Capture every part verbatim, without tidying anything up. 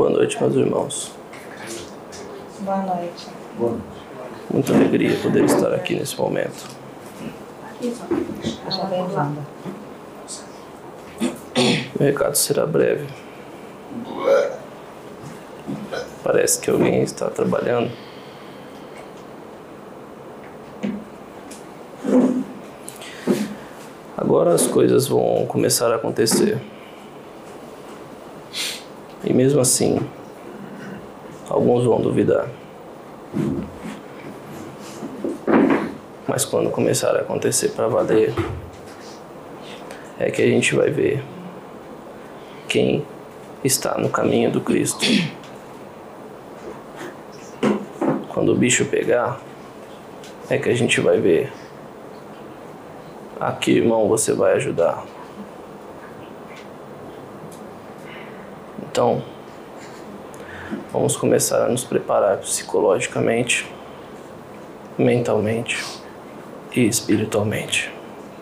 Boa noite, meus irmãos. Boa noite. Boa noite. Muita alegria poder estar aqui nesse momento. Seja bem-vinda. Meu recado será breve. Parece que alguém está trabalhando. Agora as coisas vão começar a acontecer. E mesmo assim, alguns vão duvidar. Mas quando começar a acontecer para valer, é que a gente vai ver quem está no caminho do Cristo. Quando o bicho pegar, é que a gente vai ver a que irmão você vai ajudar. Então, vamos começar a nos preparar psicologicamente, mentalmente e espiritualmente.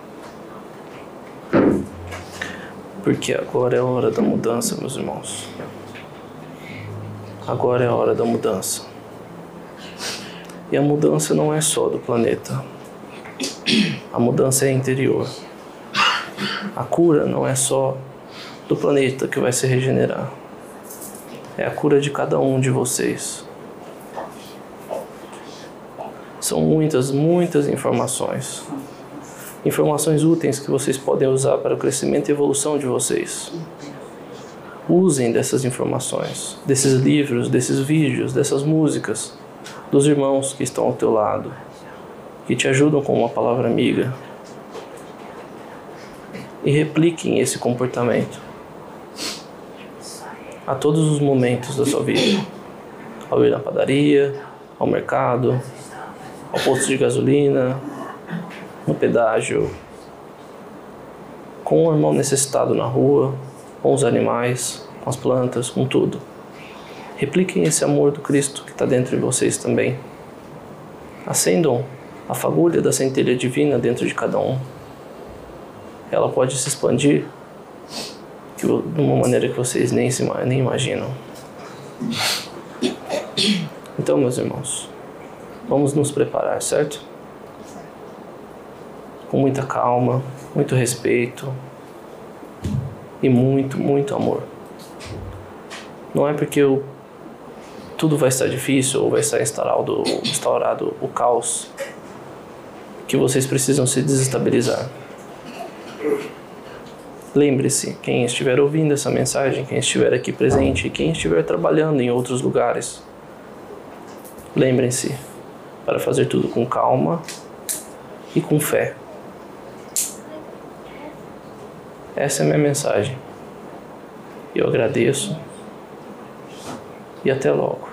Porque agora é a hora da mudança, meus irmãos. Agora é a hora da mudança. E a mudança não é só do planeta. A mudança é interior. A cura não é só do planeta que vai se regenerar. É a cura de cada um de vocês. São muitas, muitas informações. Informações úteis que vocês podem usar para o crescimento e evolução de vocês. Usem dessas informações, desses livros, desses vídeos, dessas músicas, dos irmãos que estão ao teu lado, que te ajudam com uma palavra amiga. E repliquem esse comportamento a todos os momentos da sua vida. Ao ir na padaria, ao mercado, ao posto de gasolina, no pedágio, com o irmão necessitado na rua, com os animais, com as plantas, com tudo. Repliquem esse amor do Cristo que está dentro de vocês também. Acendam a fagulha da centelha divina dentro de cada um. Ela pode se expandir de uma maneira que vocês nem, se, nem imaginam. Então, meus irmãos, vamos nos preparar, certo? Com muita calma, muito respeito e muito, muito amor. Não é porque eu, tudo vai estar difícil ou vai estar instaurado, instaurado o caos que vocês precisam se desestabilizar. Lembre-se, quem estiver ouvindo essa mensagem, quem estiver aqui presente e quem estiver trabalhando em outros lugares, lembrem-se para fazer tudo com calma e com fé. Essa é a minha mensagem. Eu agradeço e até logo.